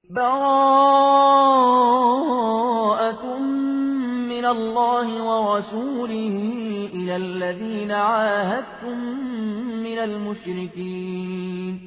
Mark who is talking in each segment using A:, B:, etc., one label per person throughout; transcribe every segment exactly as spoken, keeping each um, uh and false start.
A: براءة من الله ورسوله إلى الذين عاهدتم من المشركين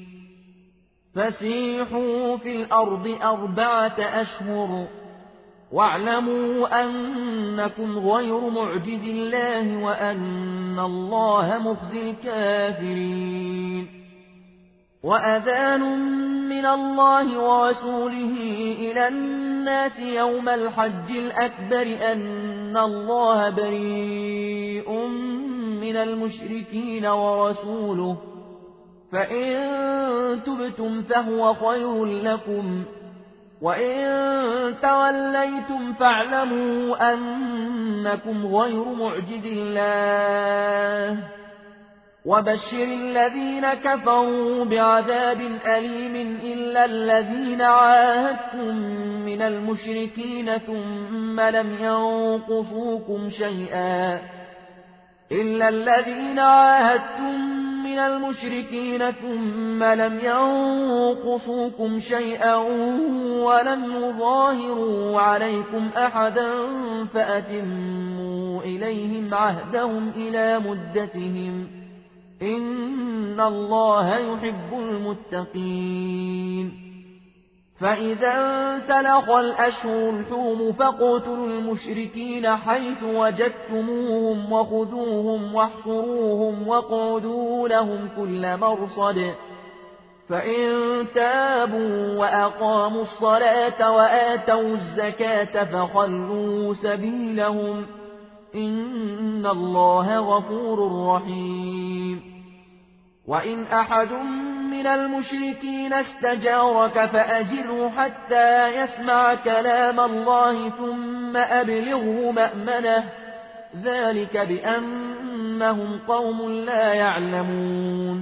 A: فسيحوا في الأرض أربعة أشهر واعلموا أنكم غير معجز الله وأن الله مخزي الكافرين وأذان من الله ورسوله إلى الناس يوم الحج الأكبر أن الله بريء من المشركين ورسوله فإن تبتم فهو خير لكم وإن توليتم فاعلموا أنكم غير معجز الله وبشر الذين كفروا بعذاب أليم إلا الذين عاهدتم من المشركين ثم لم ينقصوكم شيئا إلا الذين عاهدتم من المشركين ثم لم ينقصوكم شيئا ولم يظاهروا عليكم أحدا فأتموا إليهم عهدهم إلى مدتهم إن الله يحب المتقين فإذا انسلخ الأشهر الحرم فاقتلوا المشركين حيث وجدتموهم وخذوهم واحصروهم واقعدوا لهم كل مرصد فإن تابوا وأقاموا الصلاة وآتوا الزكاة فخلوا سبيلهم إن الله غفور رحيم وإن أحد من المشركين استجارك فأجره حتى يسمع كلام الله ثم أبلغه مأمنه ذلك بأنهم قوم لا يعلمون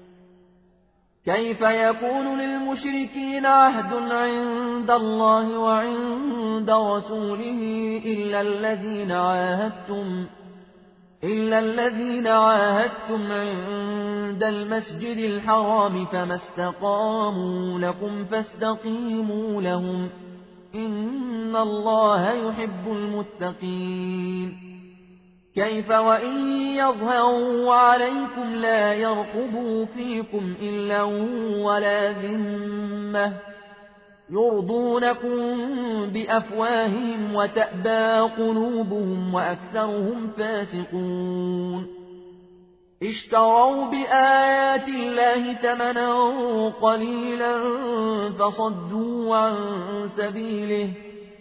A: كيف يكون للمشركين عهد عند الله وعند رسوله إلا الذين عاهدتم إلا الذين عاهدتم عند المسجد الحرام فما استقاموا لكم فاستقيموا لهم إن الله يحب المتقين كيف وإن يظهروا عليكم لا يرقبوا فيكم إلا ولا ذمة يرضونكم بأفواههم وتأبى قلوبهم وأكثرهم فاسقون اشتروا بآيات الله ثمنا قليلا فصدوا عن سبيله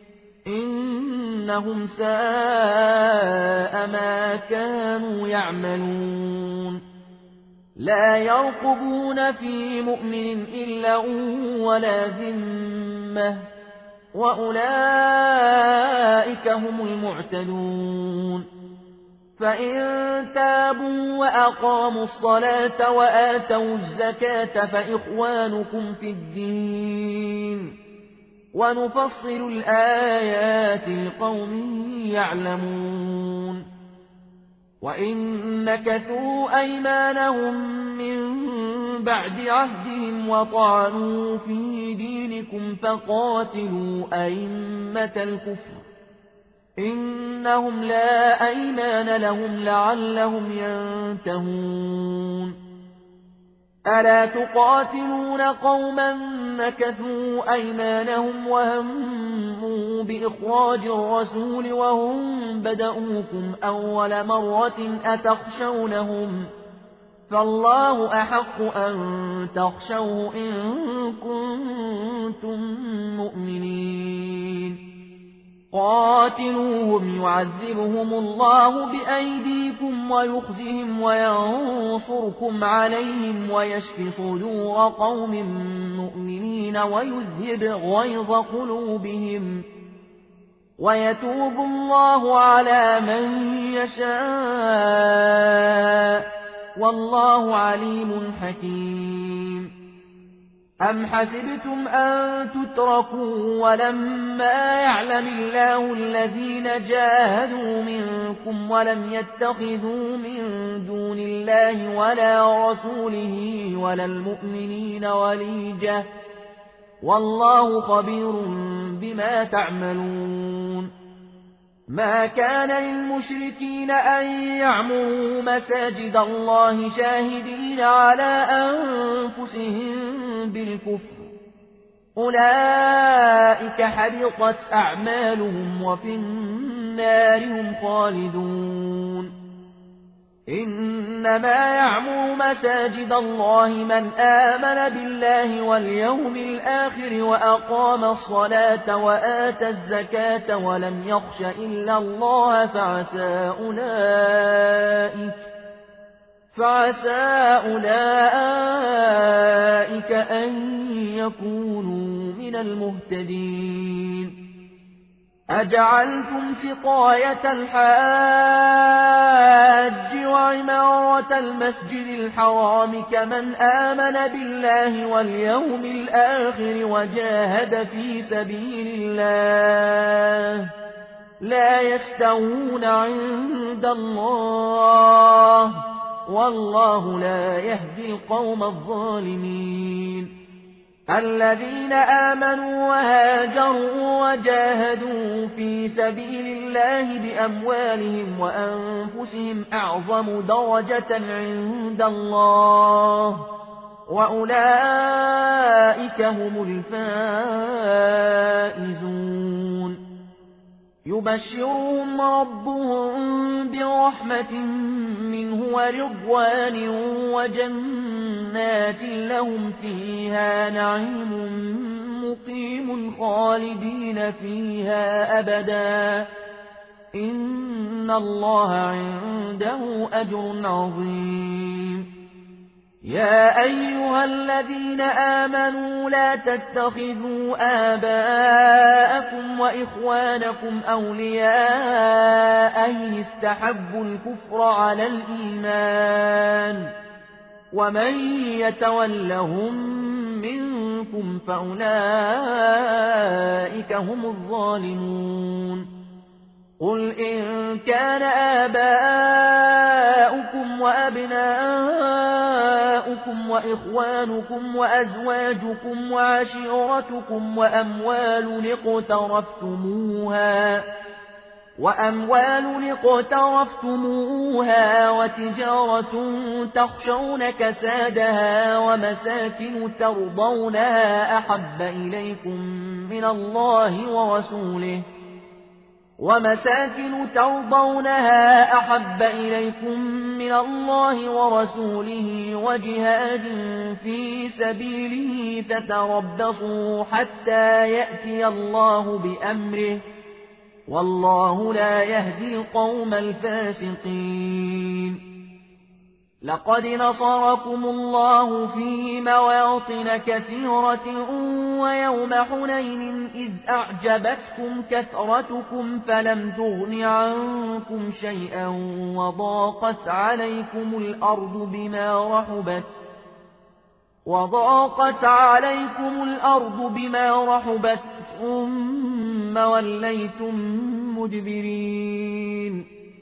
A: إنهم ساء ما كانوا يعملون لا يرقبون في مؤمن إلا ولا ذمة وأولئك هم المعتدون فإن تابوا وأقاموا الصلاة وآتوا الزكاة فإخوانكم في الدين ونفصل الآيات لقوم يعلمون وإن نكثوا أيمانهم من بعد عهدهم وطعنوا في دينكم فقاتلوا أئمة الكفر إنهم لا أيمان لهم لعلهم ينتهون ألا تقاتلون قوما نكثوا أيمانهم وهموا بإخراج الرسول وهم بدؤوكم أول مرة أتخشونهم فالله أحق أن تخشوه إن كنتم مؤمنين قاتلوهم يعذبهم الله بأيديكم ويخزهم وينصركم عليهم ويشف صدور قوم مؤمنين ويذهب غيظ قلوبهم ويتوب الله على من يشاء والله عليم حكيم أم حسبتم أن تتركوا ولما يعلم الله الذين جاهدوا منكم ولم يتخذوا من دون الله ولا رسوله ولا المؤمنين وليجة والله خبير بما تعملون. ما كان للمشركين أن يعمروا مساجد الله شاهدين على أنفسهم بالكفر، أولئك حبطت أعمالهم وفي النار هم خالدون. إنما يعمر مساجد الله من آمن بالله واليوم الآخر وأقام الصلاة وآتى الزكاة ولم يخش إلا الله فعسى أولئك, فعسى أولئك أن يكونوا من المهتدين. أجعلتم سقاية الحاج وعمارة المسجد الحرام كمن آمن بالله واليوم الآخر وجاهد في سبيل الله لا يستوون عند الله والله لا يهدي القوم الظالمين. الذين آمنوا وهاجروا وجاهدوا في سبيل الله بأموالهم وأنفسهم أعظم درجة عند الله وأولئك هم الفائزون. يبشرهم ربهم برحمة منه ورضوان وجنات لهم فيها نعيم مقيم خالدين فيها أبدا إن الله عنده أجر عظيم. يا أيها الذين آمنوا لا تتخذوا آباءكم وإخوانكم أولياء إن استحبوا الكفر على الإيمان ومن يتولهم منكم فأولئك هم الظالمون. قل إن كان آباؤكم وأبناؤكم وإخوانكم وأزواجكم وعشيرتكم وأموال اقترفتموها وأموال اقترفتموها وتجارة تخشون كسادها ومساكن ترضونها أحب إليكم من الله ورسوله ومساكن ترضونها أحب إليكم من الله ورسوله وجهاد في سبيله فتربصوا حتى يأتي الله بأمره والله لا يهدي القوم الفاسقين. لقد نصركم الله في مواطن كثيرة ويوم حنين إذ أعجبتكم كثرتكم فلم تغن عنكم شيئا وضاقت عليكم الأرض بما رحبت وضاقت عليكم الأرض بما رحبت ثم وليتم مدبرين.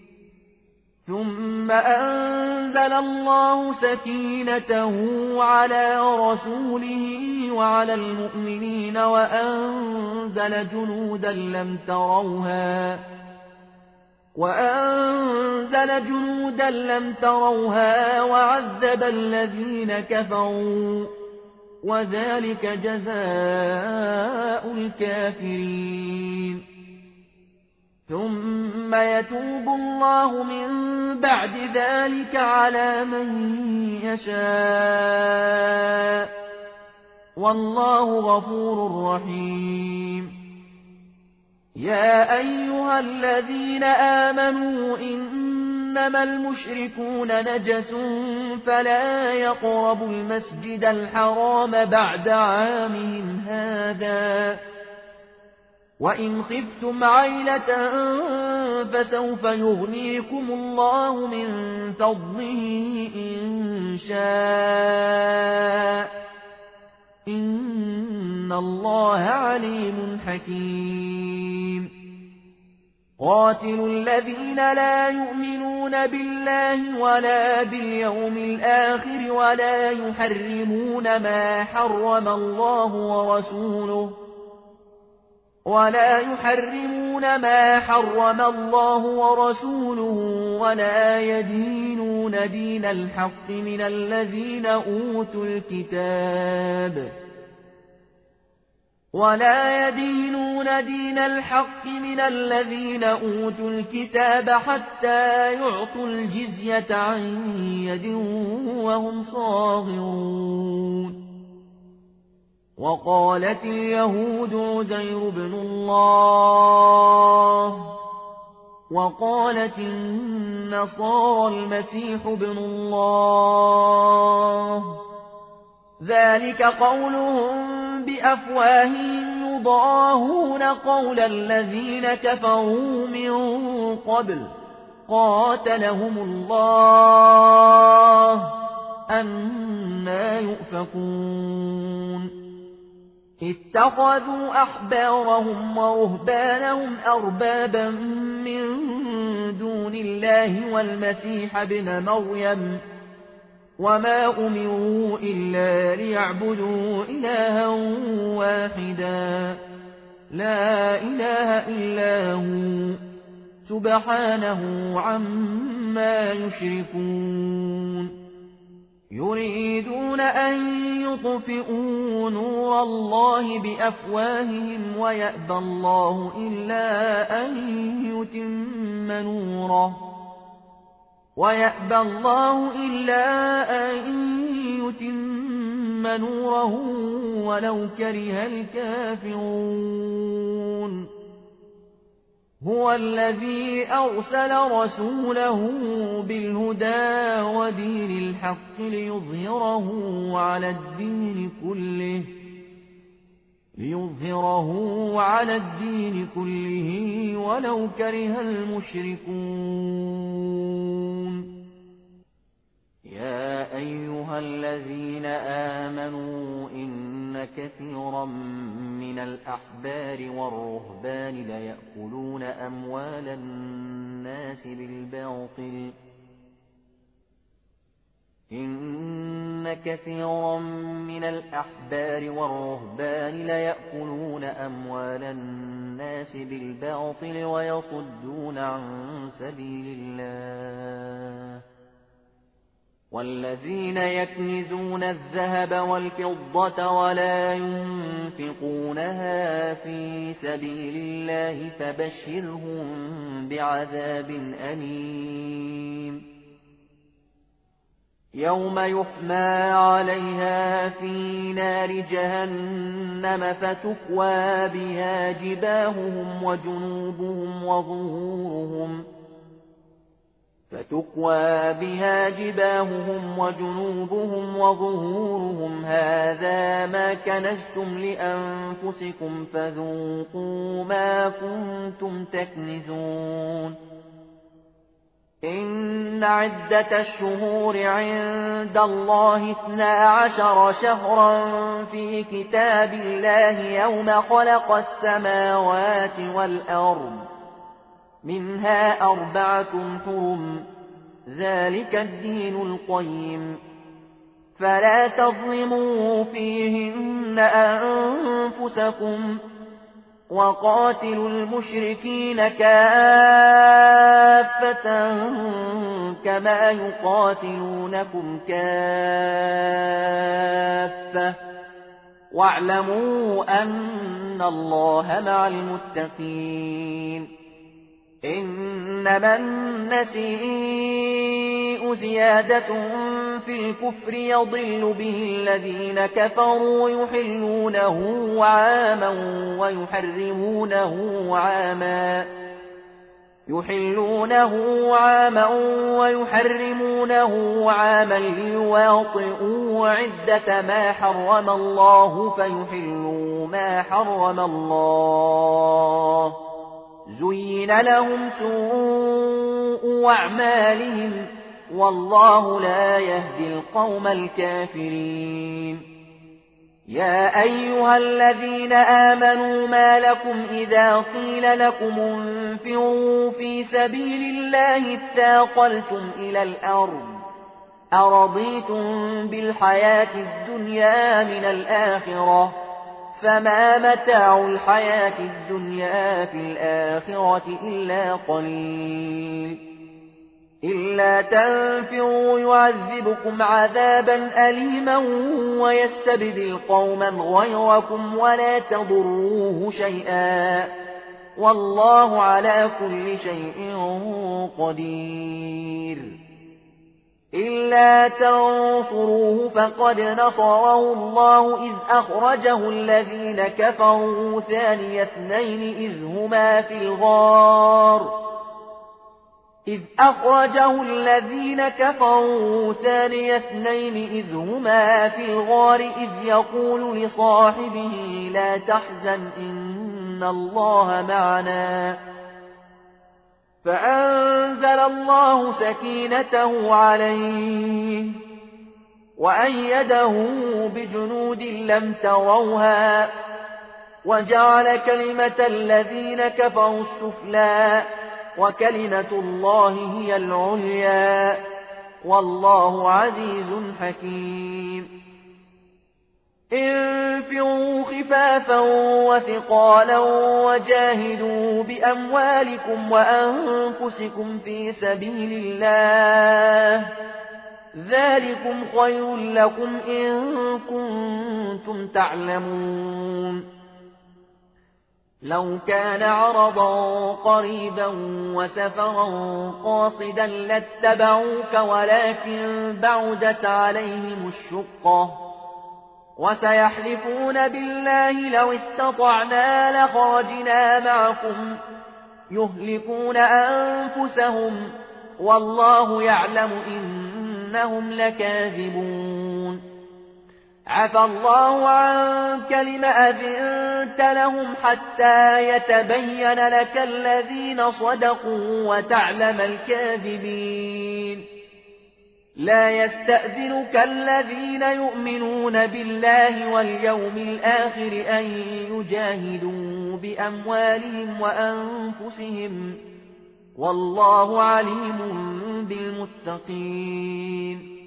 A: ثم أنزل الله سكينته على رسوله وعلى المؤمنين وأنزل جنودا لم تروها وأنزل جنودا لم تروها وعذب الذين كفروا وذلك جزاء الكافرين. ثم يتوب الله من بعد ذلك على من يشاء والله غفور رحيم. يا أيها الذين آمنوا إنما المشركون نجس فلا يقربوا المسجد الحرام بعد عامهم هذا وإن خفتم عيلة فسوف يغنيكم الله من فضله إن شاء إن الله عليم حكيم. قاتلوا الذين لا يؤمنون بالله ولا باليوم الآخر ولا يحرمون ما حرم الله ورسوله ولا يحرمون ما حرم الله ورسوله ولا يدينون دين الحق من الذين أوتوا الكتاب ولا يدينون دين الحق من الذين أوتوا الكتاب حتى يعطوا الجزية عن يد وهم صاغرون. وقالت اليهود عزير بن الله وقالت النصارى المسيح بن الله، ذلك قولهم بأفواههم يضاهون قول الذين كفروا من قبل قاتلهم الله أنى يؤفكون. اتخذوا أحبارهم ورهبانهم أربابا من دون الله والمسيح ابن مريم وما أمروا إلا ليعبدوا إلها واحدا لا إله إلا هو سبحانه عما يشركون. يريدون أن يطفئوا نور الله بأفواههم ويأبى الله إلا أن يتم نوره ويأبى الله إلا أن يتم نوره ولو كره الكافرون. هو الذي أرسل رسوله بالهدى ودين الحق ليظهره على الدين كله ليظهره على الدين كله ولو كره المشركون. يا أيها الذين آمنوا إن كثيرا من الأحبار والرهبان ليأكلون أموال الناس بالباطل إن كثيرا من الأحبار والرهبان ليأكلون أموال الناس بالباطل ويصدون عن سبيل الله والذين يكنزون الذهب والفضة ولا ينفقونها في سبيل الله فبشرهم بعذاب أليم. يوم يحمى عليها في نار جهنم فتكوى بها جباههم وجنوبهم وظهورهم فتكوى بها جباههم وجنوبهم وظهورهم هذا ما كنزتم لأنفسكم فذوقوا ما كنتم تكنزون. إن عدة الشهور عند الله اثنا عشر شهرا في كتاب الله يوم خلق السماوات والأرض منها أربعة حرم ذلك الدين القيم فلا تظلموا فيهن أنفسكم وقاتلوا المشركين كافة كما يقاتلونكم كافة واعلموا أن الله مع المتقين. إنما النسيء زيادة في الكفر يضل به الذين كفروا يحلونه عاما ويحرمونه عاما يحلونه عاما ويحرمونه عاما ليواطئوا عدة ما حرم الله فيحلوا ما حرم الله زين لهم سوء أعمالهم والله لا يهدي القوم الكافرين. يا أيها الذين آمنوا ما لكم إذا قيل لكم انفروا في سبيل الله اثاقلتم إلى الأرض أرضيتم بالحياة الدنيا من الآخرة فما متاع الحياة الدنيا في الآخرة إلا قليل إلا تنفروا يعذبكم عذابا أليما ويستبدل قوما غيركم ولا تضروه شيئا والله على كل شيء قدير إلا تنصروه فقد نصره الله إذ أخرجه الذين كفروا ثاني اثنين إذ هما في الغار إذ أخرجه الذين كفروا ثاني اثنين إذ هما في الغار إذ يقول لصاحبه لا تحزن إن الله معنا فأنزل الله سكينته عليه وأيده بجنود لم تروها وجعل كلمة الذين كفروا السفلى وكلمة الله هي العليا والله عزيز حكيم انفروا خفافا وثقالا وجاهدوا بأموالكم وأنفسكم في سبيل الله ذلكم خير لكم إن كنتم تعلمون لو كان عرضا قريبا وسفرا قاصدا لاتبعوك ولكن بعدت عليهم الشقة وسيحلفون بالله لو استطعنا لخرجنا معكم يهلكون أنفسهم والله يعلم إنهم لكاذبون عفى الله عنك لم أذنت لهم حتى يتبين لك الذين صدقوا وتعلم الكاذبين لا يستأذنك الذين يؤمنون بالله واليوم الآخر أن يجاهدوا بأموالهم وأنفسهم والله عليم بالمتقين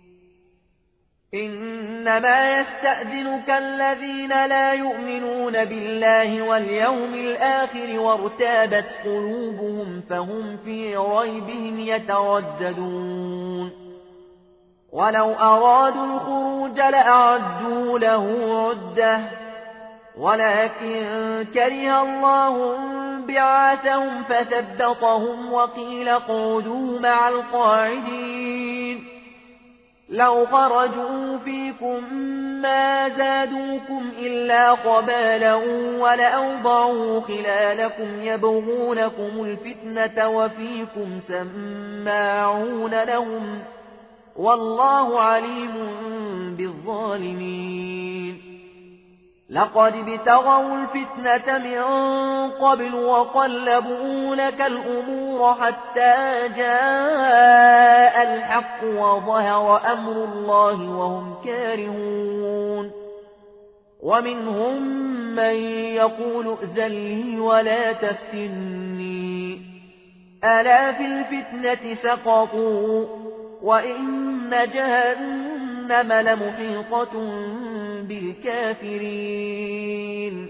A: إنما يستأذنك الذين لا يؤمنون بالله واليوم الآخر وارتابت قلوبهم فهم في ريبهم يترددون ولو أرادوا الخروج لأعدوا له عدة ولكن كره الله بعاثهم فثبطهم وقيل اقعدوا مع القاعدين لو خرجوا فيكم ما زادوكم إلا خبالا ولأوضعوا خلالكم يبغونكم الفتنة وفيكم سماعون لهم والله عليم بالظالمين لقد ابتغوا الفتنة من قبل وقلبوا لك الأمور حتى جاء الحق وظهر أمر الله وهم كارهون ومنهم من يقول ائذن لي ولا تفتني ألا في الفتنة سقطوا وإن جهنم لمحيطة بالكافرين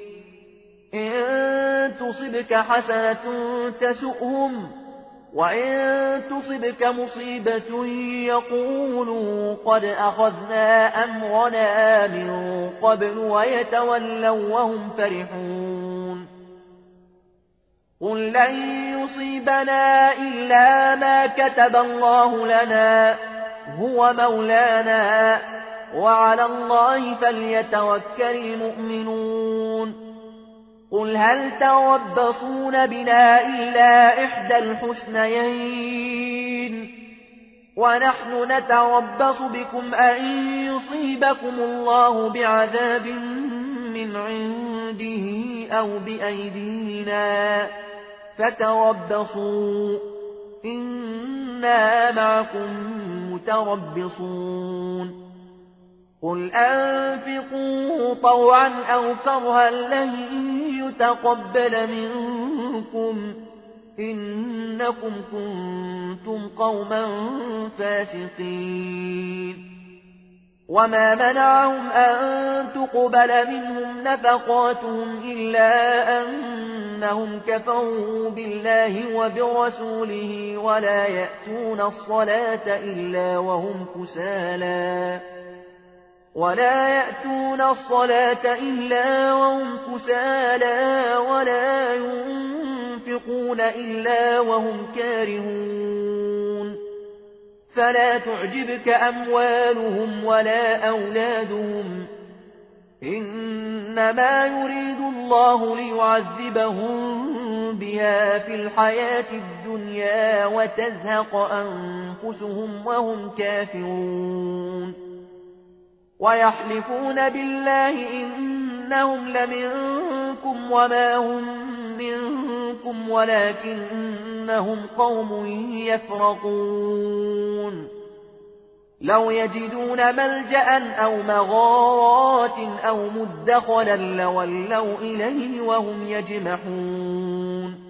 A: إن تصبك حسنة تسؤهم وإن تصبك مصيبة يقولوا قد أخذنا أمرنا من قبل ويتولوا وهم فرحون قل لن يصيبنا إلا ما كتب الله لنا هو مولانا وعلى الله فليتوكل المؤمنون قل هل تربصون بنا إلا إحدى الحسنيين ونحن نتربص بكم أن يصيبكم الله بعذاب من عنده أو بأيدينا فتربصوا إنا معكم متربصون قل أنفقوا طوعا أو كرها لن يتقبل منكم إنكم كنتم قوما فاسقين وما منعهم أن تقبل منهم نفقاتهم إلا أنهم كفروا بالله وبرسوله ولا يأتون الصلاة إلا وهم كسالى ولا يأتون الصلاة إلا وهم كسالى ولا ينفقون إلا وهم كارهون فلا تعجبك أموالهم ولا أولادهم إنما يريد الله ليعذبهم بها في الحياة الدنيا وتزهق أنفسهم وهم كافرون ويحلفون بالله إنهم لمنكم وما هم منكم ولكنهم قوم يفرقون لو يجدون ملجأ أو مغارات أو مدخلا لولوا إليه وهم يجمحون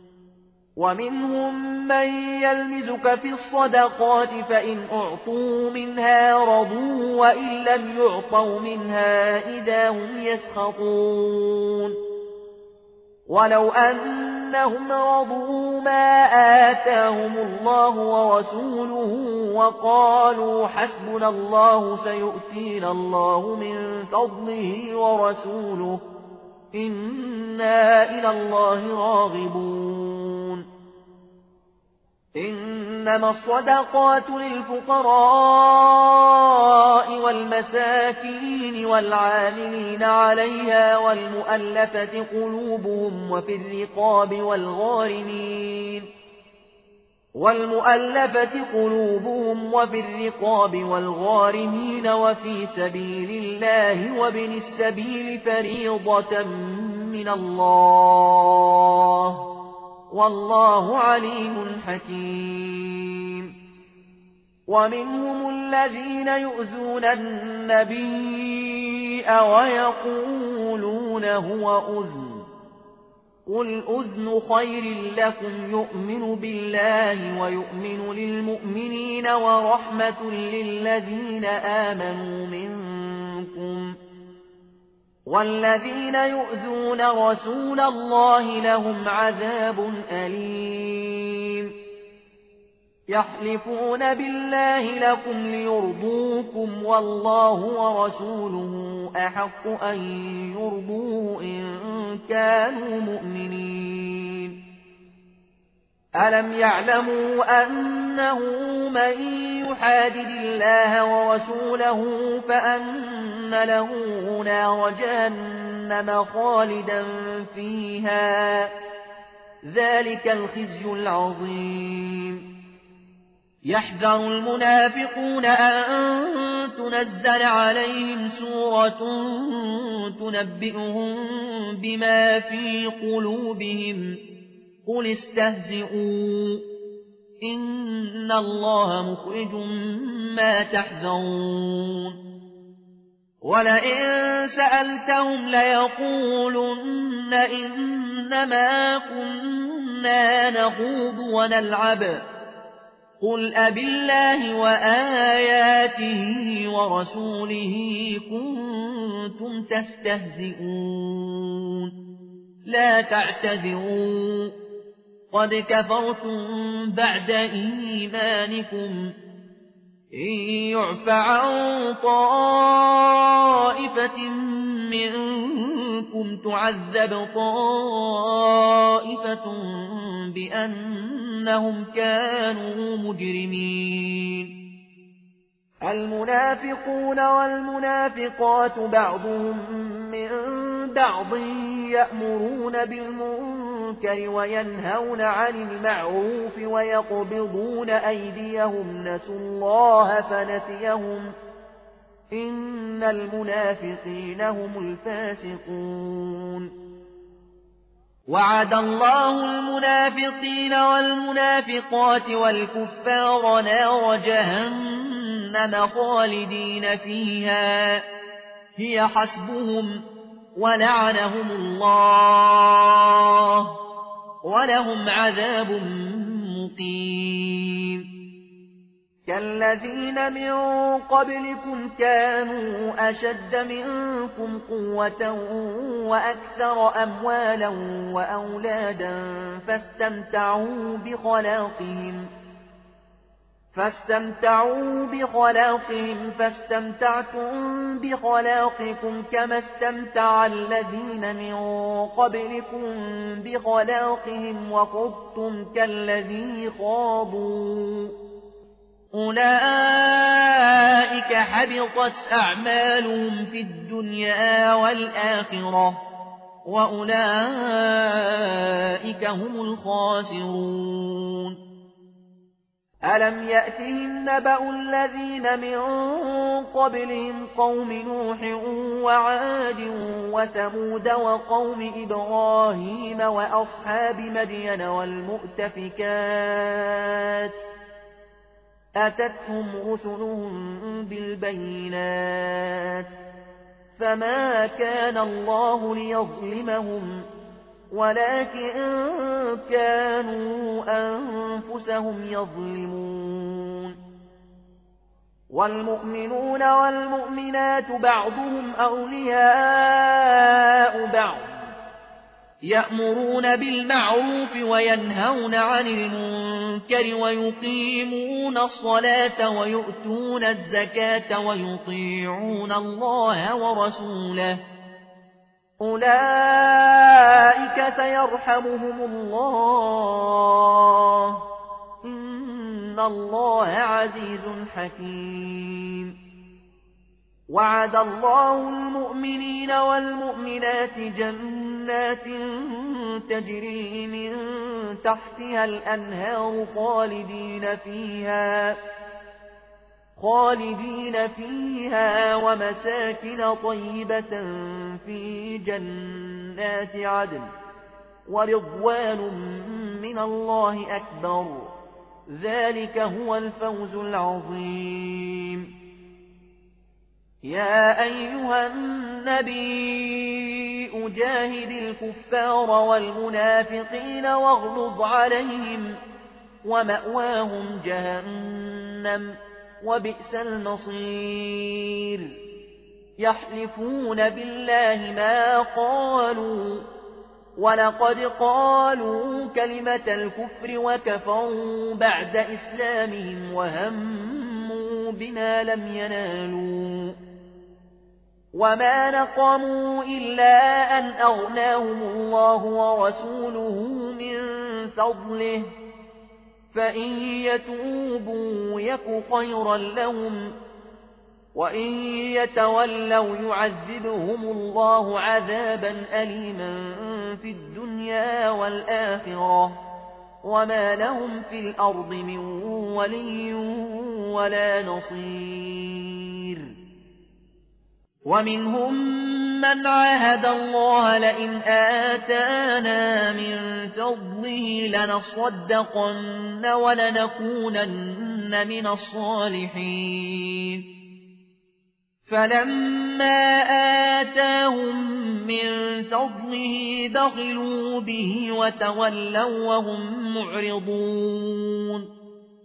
A: ومنهم من يلمزك في الصدقات فإن أعطوا منها رضوا وإن لم يعطوا منها إذا هم يسخطون ولو أنهم رضوا ما آتاهم الله ورسوله وقالوا حسبنا الله سيؤتينا الله من فضله ورسوله إنا إلى الله راغبون إنما الصدقات للفقراء والمساكين والعاملين عليها والمؤلفة قلوبهم وفي الرقاب والغارمين والمؤلفة قلوبهم وفي الرقاب والغارمين وفي سبيل الله وابن السبيل فريضة من الله والله عليم حكيم ومنهم الذين يؤذون النبي ويقولون هو أذن قل أذن خير لكم يؤمن بالله ويؤمن للمؤمنين ورحمة للذين آمنوا منكم والذين يؤذون رسول الله لهم عذاب أليم يحلفون بالله لكم ليرضوكم والله ورسوله أحق أن يرضوه إن كانوا مؤمنين ألم يعلموا أنه من يحادد الله ورسوله فأن له نار جهنم خالدا فيها ذلك الخزي العظيم يحذر المنافقون أن تنزل عليهم سورة تنبئهم بما في قلوبهم قل استهزئوا إن الله مخرج ما تحذرون ولئن سألتهم ليقولن إنما كنا نخوض ونلعب قل أبالله وآياته ورسوله كنتم تستهزئون لا تعتذروا قد كفرتم بعد إيمانكم إن يعف عن طائفة منكم تعذب طائفة بأنهم كانوا مجرمين المنافقون والمنافقات بعضهم من بعض يأمرون بالمنكر وينهون عن المعروف ويقبضون أيديهم نسوا الله فنسيهم إن المنافقين هم الفاسقون وعد الله المنافقين والمنافقات والكفار نار جهنم جهنم خالدين فيها هي حسبهم ولعنهم الله ولهم عذاب مقيم كالذين من قبلكم كانوا أشد منكم قوة وأكثر أموالا وأولادا فاستمتعوا بخلاقهم فاستمتعوا بخلاقهم فاستمتعتم بخلاقكم كما استمتع الذين من قبلكم بخلاقهم وخضتم كالذي خاضوا أولئك حبطت أعمالهم في الدنيا والآخرة وأولئك هم الخاسرون ألم يأتهم نبأ الذين من قبلهم قوم نوح وعاد وثمود وقوم إبراهيم وأصحاب مدين والمؤتفكات أتتهم رسلهم بالبينات فما كان الله ليظلمهم ولكن كانوا أنفسهم يظلمون والمؤمنون والمؤمنات بعضهم أولياء بعض يأمرون بالمعروف وينهون عن المنكر ويقيمون الصلاة ويؤتون الزكاة ويطيعون الله ورسوله أولئك سيرحمهم الله إن الله عزيز حكيم وعد الله المؤمنين والمؤمنات جنات تجري من تحتها الأنهار خالدين فيها خالدين فيها ومساكن طيبة في جنات عدن ورضوان من الله أكبر ذلك هو الفوز العظيم يا أيها النبي جاهد الكفار والمنافقين واغلظ عليهم ومأواهم جهنم وبئس المصير يحلفون بالله ما قالوا ولقد قالوا كلمة الكفر وكفروا بعد إسلامهم وهموا بما لم ينالوا وما نقموا إلا أن أغناهم الله ورسوله من فضله فإن يتوبوا يك خيرا لهم وإن يتولوا يعذبهم الله عذابا أليما في الدنيا والآخرة وما لهم في الأرض من ولي ولا نصير ومنهم من عاهد الله لئن آتانا من فضله لنصدقن ولنكونن من الصالحين فلما آتاهم من فضله بخلوا به وتولوا وهم معرضون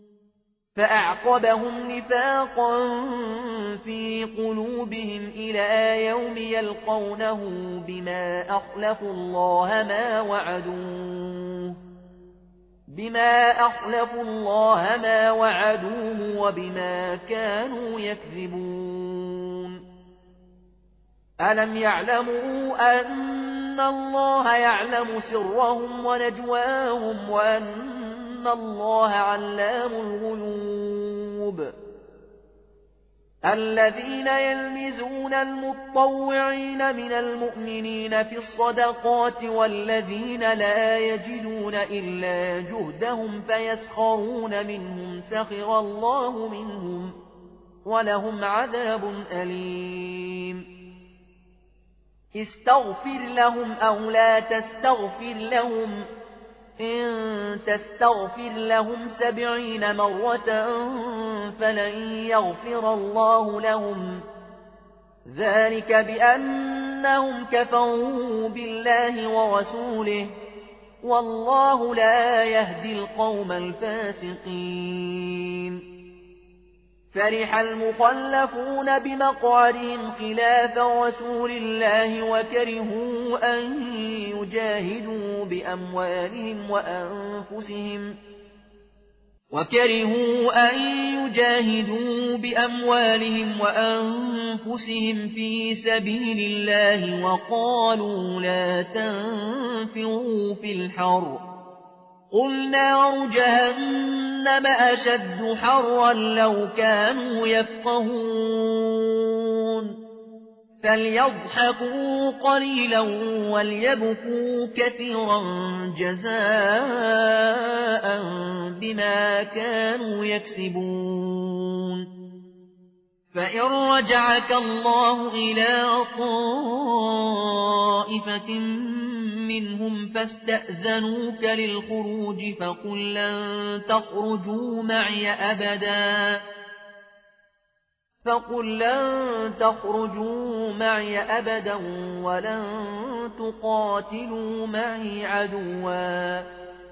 A: فأعقبهم نفاقا في قلوبهم إلى يوم يلقونه بما أخلفوا الله ما وعدوه بما أخلفوا الله ما وعدوه وبما كانوا يكذبون ألم يعلموا أن الله يعلم سرهم ونجواهم وأن إن الله علام الغيوب الذين يلمزون المطوعين من المؤمنين في الصدقات والذين لا يجدون إلا جهدهم فيسخرون منهم سخر الله منهم ولهم عذاب أليم استغفر لهم أو لا تستغفر لهم إن تستغفر لهم سبعين مرة فلن يغفر الله لهم ذلك بأنهم كفروا بالله ورسوله والله لا يهدي القوم الفاسقين. فرح المخلفون بمقعدهم خلاف رسول الله وكرهوا أن يجاهدوا بأموالهم وأنفسهم وكرهوا أن يجاهدوا بأموالهم وأنفسهم في سبيل الله وقالوا لا تنفروا في الحر قل نار جهنم أشد حرا لو كانوا يفقهون فليضحكوا قليلا وليبكوا كثيرا جزاء بما كانوا يكسبون. فإن رجعك الله إلى طائفة منهم فاستأذنوك للخروج فقل لن تخرجوا معي أبدا فقل لن تخرجوا معي أبدا ولن تقاتلوا معي عدوا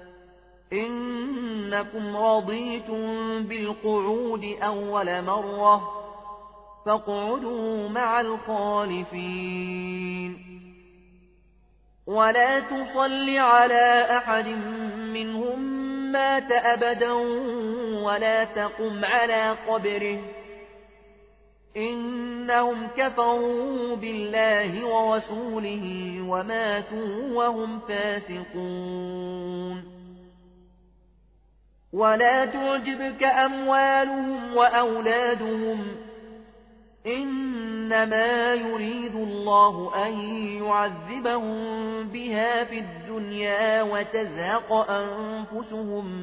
A: إنكم رضيتم بالقعود أول مرة فاقعدوا مع الخالفين ولا تصل على أحد منهم مات أبدا ولا تقم على قبره إنهم كفروا بالله ورسوله وماتوا وهم فاسقون. ولا تعجبك أموالهم وأولادهم إنما يريد الله أن يعذبهم بها في الدنيا وتزهق أنفسهم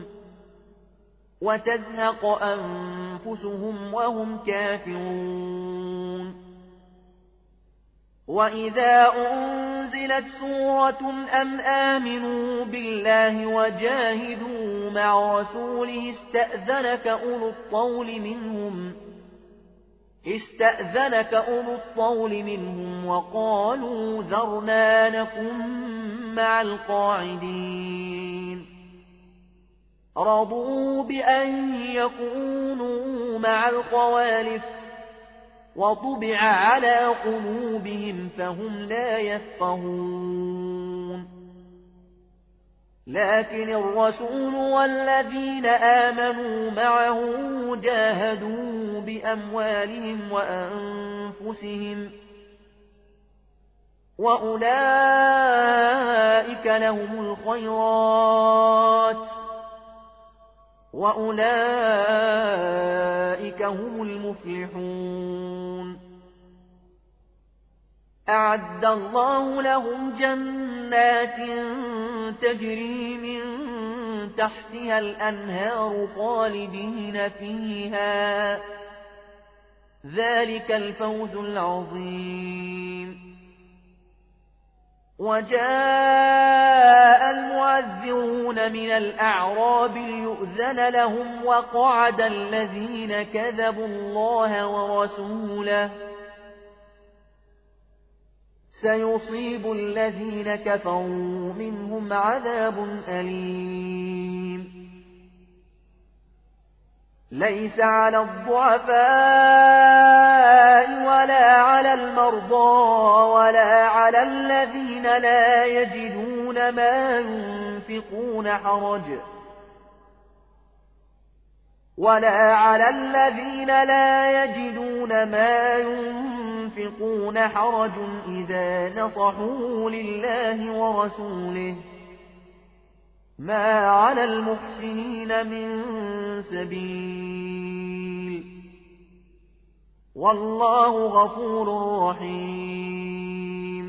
A: وتزهق أنفسهم وهم كافرون. وإذا أنزلت سورة أن آمنوا بالله وجاهدوا مع رسوله استأذنك أولو الطول منهم استأذنك أولو الطول منهم وقالوا ذرنا نكن مع القاعدين رضوا بأن يكونوا مع الخوالف وطبع على قلوبهم فهم لا يفقهون. لكن الرسول والذين آمنوا معه جاهدوا بأموالهم وأنفسهم وأولئك لهم الخيرات وأولئك هم المفلحون. أعد الله لهم جنات تجري من تحتها الأنهار خالدين فيها ذلك الفوز العظيم. وجاء المعذرون من الأعراب ليؤذن لهم وقعد الذين كذبوا الله ورسوله سيصيب الذين كفروا منهم عذاب أليم. ليس على الضعفاء ولا على المرضى ولا على الذين لا يجدون ما ينفقون حرج ولا على الذين لا يجدون ما ينفقون حرج إذا نصحوا لله ورسوله ما على المحسنين من سبيل والله غفور رحيم.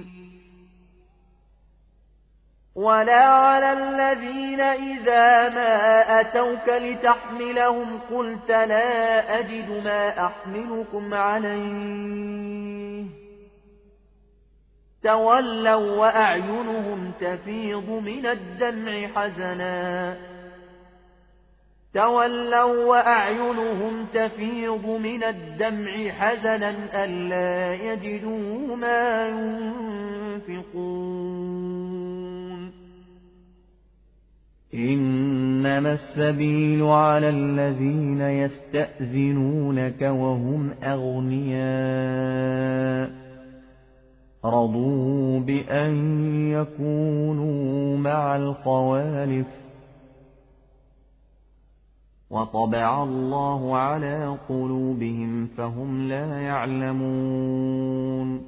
A: ولا على الذين إذا ما أتوك لتحملهم قلت لا أجد ما أحملكم عليه تولوا وأعينهم تفيض من الدمع حزنا تولوا وأعينهم تفيض من الدمع حزنا ألا يجدوا ما ينفقون إنما السبيل على الذين يستأذنونك وهم أغنياء رضوا بأن يكونوا مع الخوالف وطبع الله على قلوبهم فهم لا يعلمون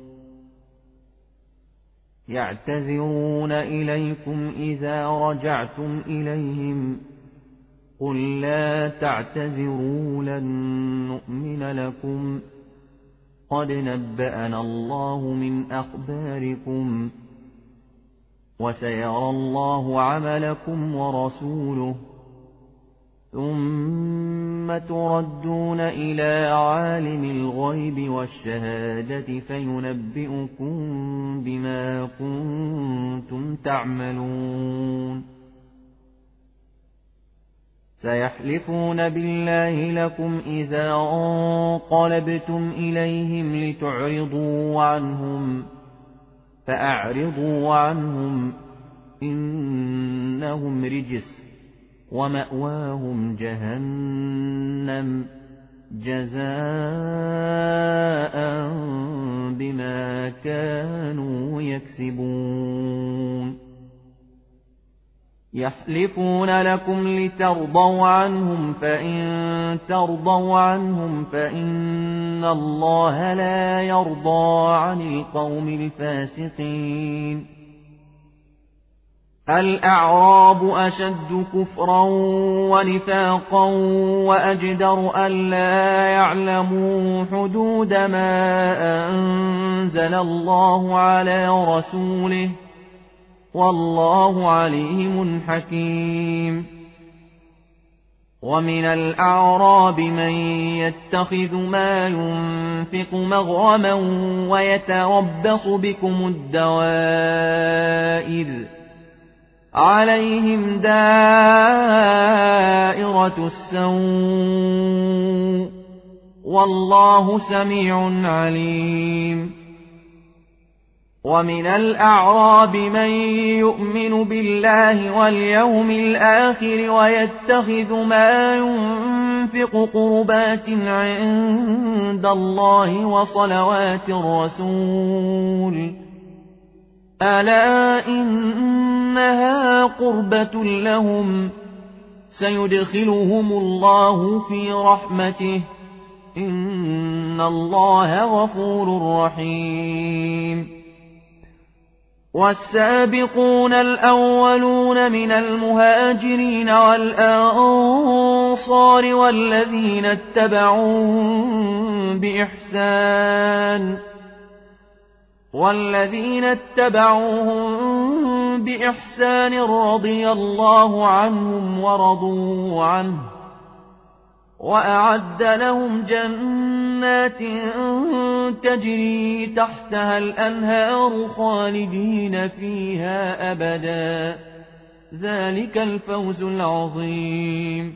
A: يعتذرون إليكم إذا رجعتم إليهم قل لا تعتذروا لن نؤمن لكم قد نبأنا الله من أخباركم وسيرى الله عملكم ورسوله ثم تردون إلى عالم الغيب والشهادة فينبئكم بما كنتم تعملون سيحلفون بالله لكم إذا انقلبتم إليهم لتعرضوا عنهم فأعرضوا عنهم إنهم رجس ومأواهم جهنم جزاء بما كانوا يكسبون يحلفون لكم لترضوا عنهم فإن ترضوا عنهم فإن الله لا يرضى عن القوم الفاسقين الأعراب أشد كفرا ونفاقا وأجدر ألا يعلموا حدود ما أنزل الله على رسوله والله عليم حكيم ومن الأعراب من يتخذ ما ينفق مغرما ويتربص بكم الدوائر عليهم دائرة السوء والله سميع عليم ومن الأعراب من يؤمن بالله واليوم الآخر ويتخذ ما ينفق قربات عند الله وصلوات الرسول ألا إنها قربة لهم سيدخلهم الله في رحمته إن الله غفور رحيم والسابقون الأولون من المهاجرين والأنصار والذين اتبعوهم بإحسان والذين اتبعوهم بإحسان رضي الله عنهم ورضوا عنه وأعد لهم جنات تجري تحتها الأنهار خالدين فيها أبدا ذلك الفوز العظيم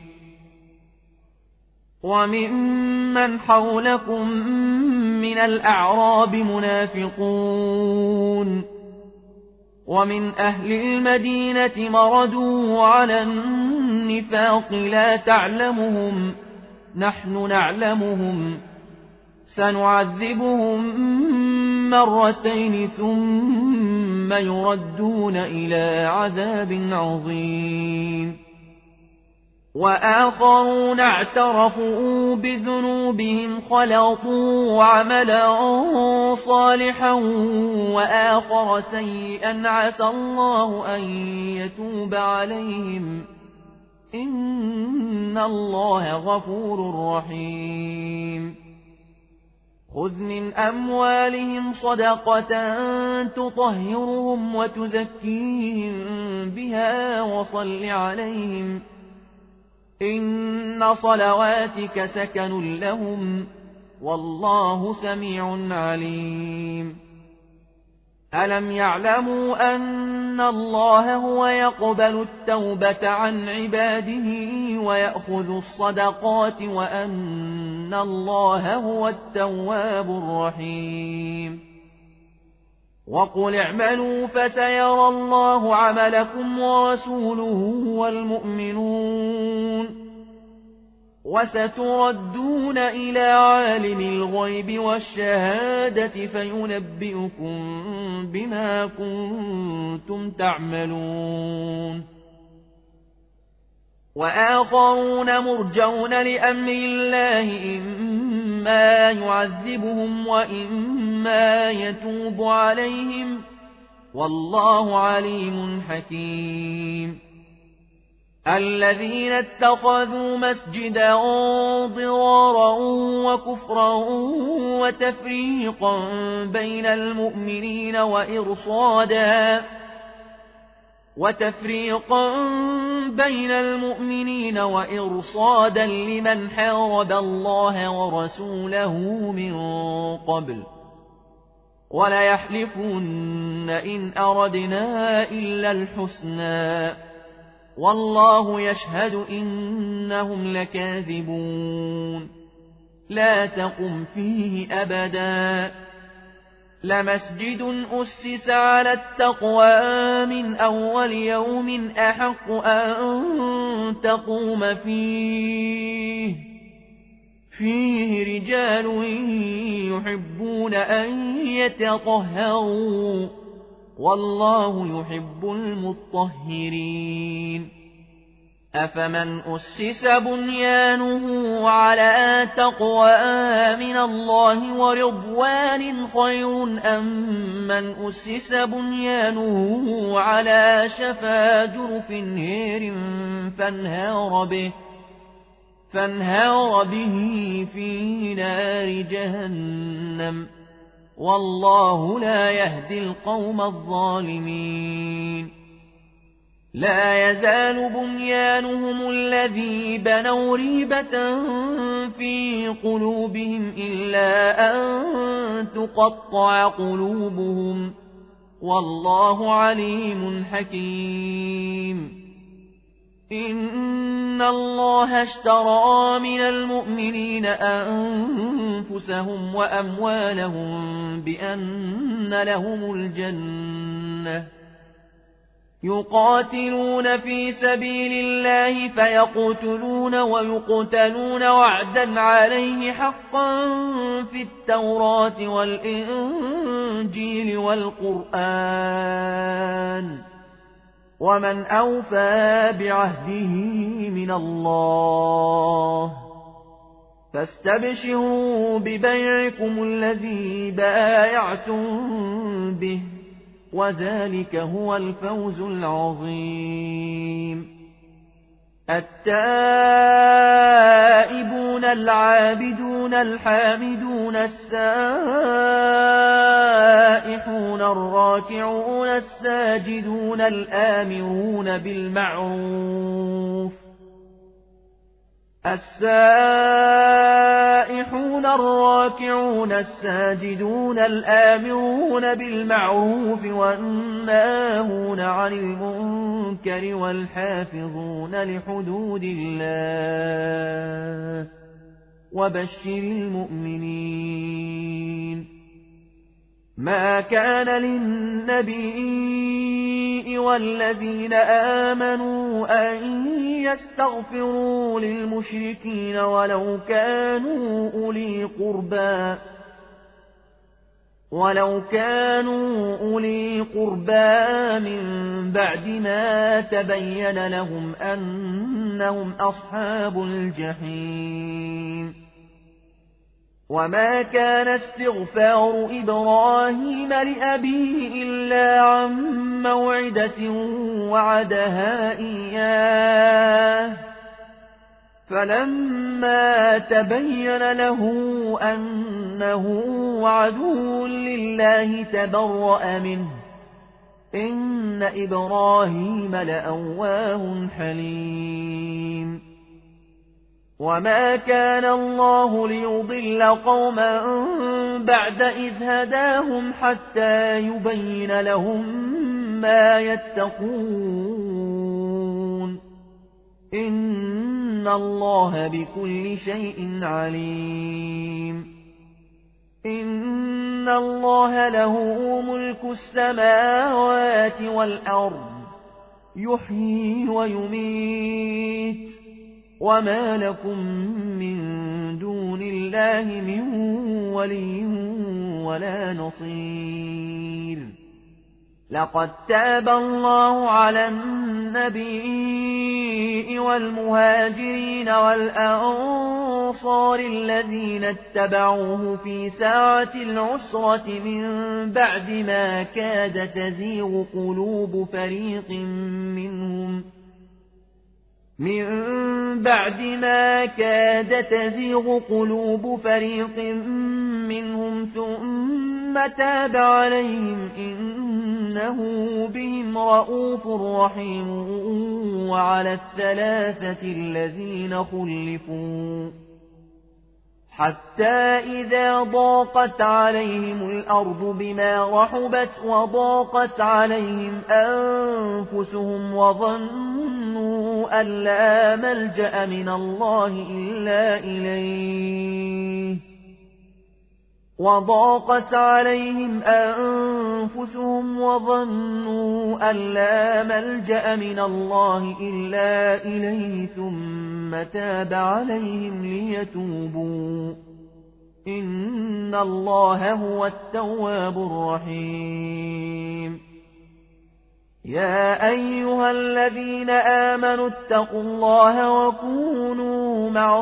A: وممن حولكم من الأعراب منافقون ومن أهل المدينة مردوا على النفاق لا تعلمهم نحن نعلمهم سنعذبهم مرتين ثم يردون إلى عذاب عظيم وآخرون اعترفوا بذنوبهم خلطوا عملا صالحا وآخر سيئا عسى الله أن يتوب عليهم إن الله غفور رحيم خذ من أموالهم صدقة تطهرهم وتزكيهم بها وصل عليهم إن صلواتك سكن لهم والله سميع عليم ألم يعلموا أن الله هو يقبل التوبة عن عباده ويأخذ الصدقات وأن الله هو التواب الرحيم وقل اعملوا فسيرى الله عملكم ورسوله والمؤمنون وستردون إلى عالم الغيب والشهادة فينبئكم بما كنتم تعملون وآخرون مرجون لأمر الله إما يعذبهم وإما يتوب عليهم والله عليم حكيم الذين اتخذوا مسجدا ضرارا وكفرا وتفريقا بين المؤمنين وإرصادا وتفريقا بين المؤمنين وإرصادا لمن حارب الله ورسوله من قبل وليحلفن إن أردنا إلا الحسنى والله يشهد إنهم لكاذبون لا تقم فيه أبدا لمسجد أسس على التقوى من أول يوم أحق أن تقوم فيه فيه رجال يحبون أن يتطهروا والله يحب المطهرين أفمن أسس بنيانه على تقوى من الله ورضوان خير أم من أسس بنيانه على شفا جرف هير فانهار به فانهار به في نار جهنم والله لا يهدي القوم الظالمين لا يزال بنيانهم الذي بنوا ريبة في قلوبهم إلا أن تقطع قلوبهم والله عليم حكيم إن الله اشترى من المؤمنين أنفسهم وأموالهم بأن لهم الجنة يقاتلون في سبيل الله فيقتلون ويقتلون وعدا عليه حقا في التوراة والإنجيل والقرآن ومن أوفى بعهده من الله فاستبشروا ببيعكم الذي بايعتم به وذلك هو الفوز العظيم التائبون العابدون الحامدون السائحون الراكعون الساجدون الآمرون بالمعروف السائحون الراكعون الساجدون الآمرون بالمعروف والناهون عن المنكر والحافظون لحدود الله وبشر المؤمنين ما كان للنبي والذين آمنوا أن يستغفروا للمشركين ولو كانوا أولي قربى ولو كانوا أولي قربى من بعد ما تبين لهم أنهم أصحاب الجحيم وما كان استغفار إبراهيم لأبيه إلا عن موعدة وعدها إياه فلما تبين له أنه عدو لله تبرأ منه إن إبراهيم لأواه حليم وما كان الله ليضل قوما بعد إذ هداهم حتى يبين لهم ما يتقون إن الله بكل شيء عليم إن الله له ملك السماوات والأرض يحيي ويميت وما لكم من دون الله من ولي ولا نصير لقد تاب الله على النبي والمهاجرين والأنصار الذين اتبعوه في ساعة العسرة من بعد ما كاد تزيغ قلوب فريق منهم من بعد ما كاد تزيغ قلوب فريق منهم ثم تاب عليهم إنه بهم رءوف رحيم وعلى الثلاثة الذين خلفوا حتى إذا ضاقت عليهم الأرض بما رحبت وضاقت عليهم أنفسهم وظنوا أن لا ملجأ من الله إلا إليه وضاقت عليهم أنفسهم وظنوا أن لا ملجأ من الله إلا إليه ثم تاب عليهم ليتوبوا إن الله هو التواب الرحيم يا أيها الذين آمنوا اتقوا الله وكونوا مع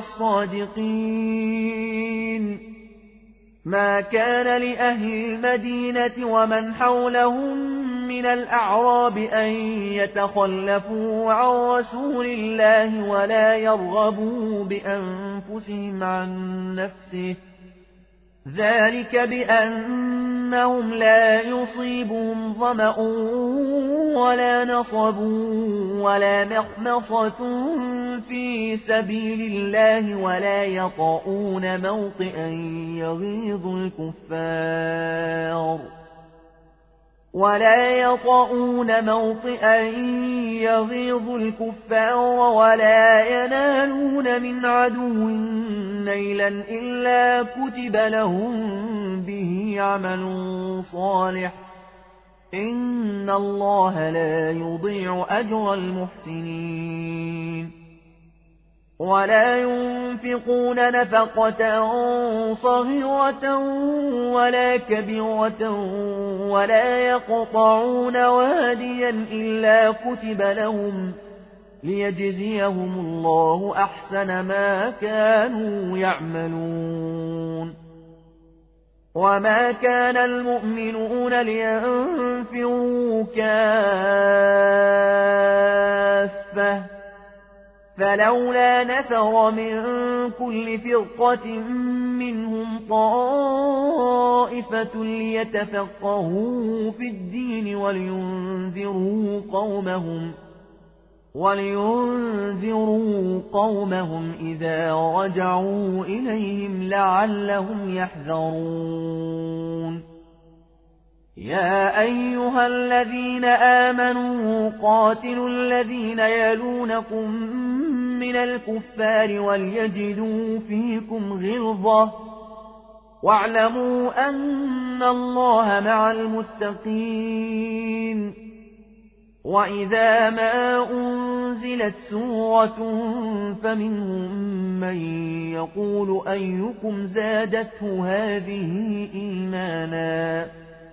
A: الصادقين ما كان لأهل المدينة ومن حولهم من الأعراب أن يتخلفوا عن رسول الله ولا يرغبوا بأنفسهم عن نفسه ذلك بأنهم لا يصيبهم ظمأ ولا نصب ولا مخمصة في سبيل الله ولا يطؤون موطئا يغيظ الكفار ولا يطؤون موطئا يغيظ الكفار ولا ينالون من عدو نيلا إلا كتب لهم به عمل صالح إن الله لا يضيع أجر المحسنين ولا ينفقون نفقة صغيرة ولا كبيرة ولا يقطعون واديا إلا كتب لهم ليجزيهم الله أحسن ما كانوا يعملون وما كان المؤمنون لينفروا كافة فلولا نفر من كل فرقة منهم طائفة ليتفقهوا في الدين ولينذروا قومهم ولينذروا قومهم إذا رجعوا إليهم لعلهم يحذرون يا أيها الذين آمنوا قاتلوا الذين يلونكم من الكفار وليجدوا فيكم غلظة واعلموا أن الله مع المتقين وإذا ما أنزلت سورة فمنهم من يقول أيكم زادته هذه إيمانا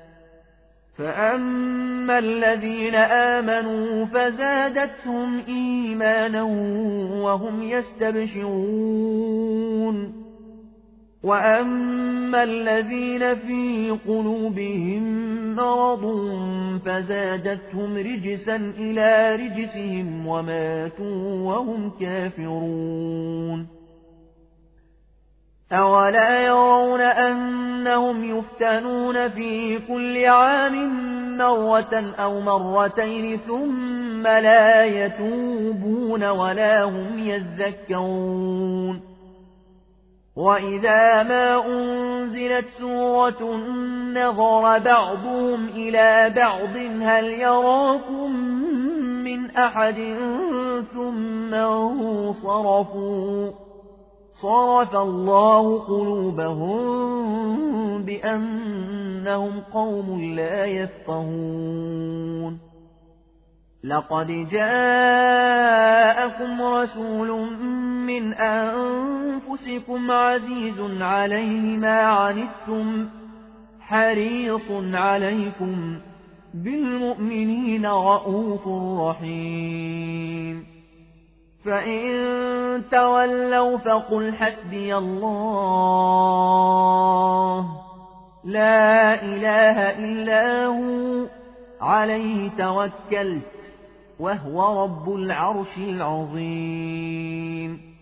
A: فأما الذين آمنوا فزادتهم إيمانا وهم يستبشرون وأما الذين في قلوبهم مرض فزادتهم رجسا إلى رجسهم وماتوا وهم كافرون أولا يرون أنهم يفتنون في كل عام مرة أو مرتين ثم ثم لا يتوبون ولا هم يذكرون وإذا ما أنزلت سورة نظر بعضهم إلى بعض هل يراكم من أحد ثم انصرفوا صرف الله قلوبهم بأنهم قوم لا يفقهون لقد جاءكم رسول من أنفسكم عزيز عليه ما عنتم حريص عليكم بالمؤمنين رءوف رحيم فإن تولوا فقل حسبي الله لا إله إلا هو عليه توكلت وهو رب العرش العظيم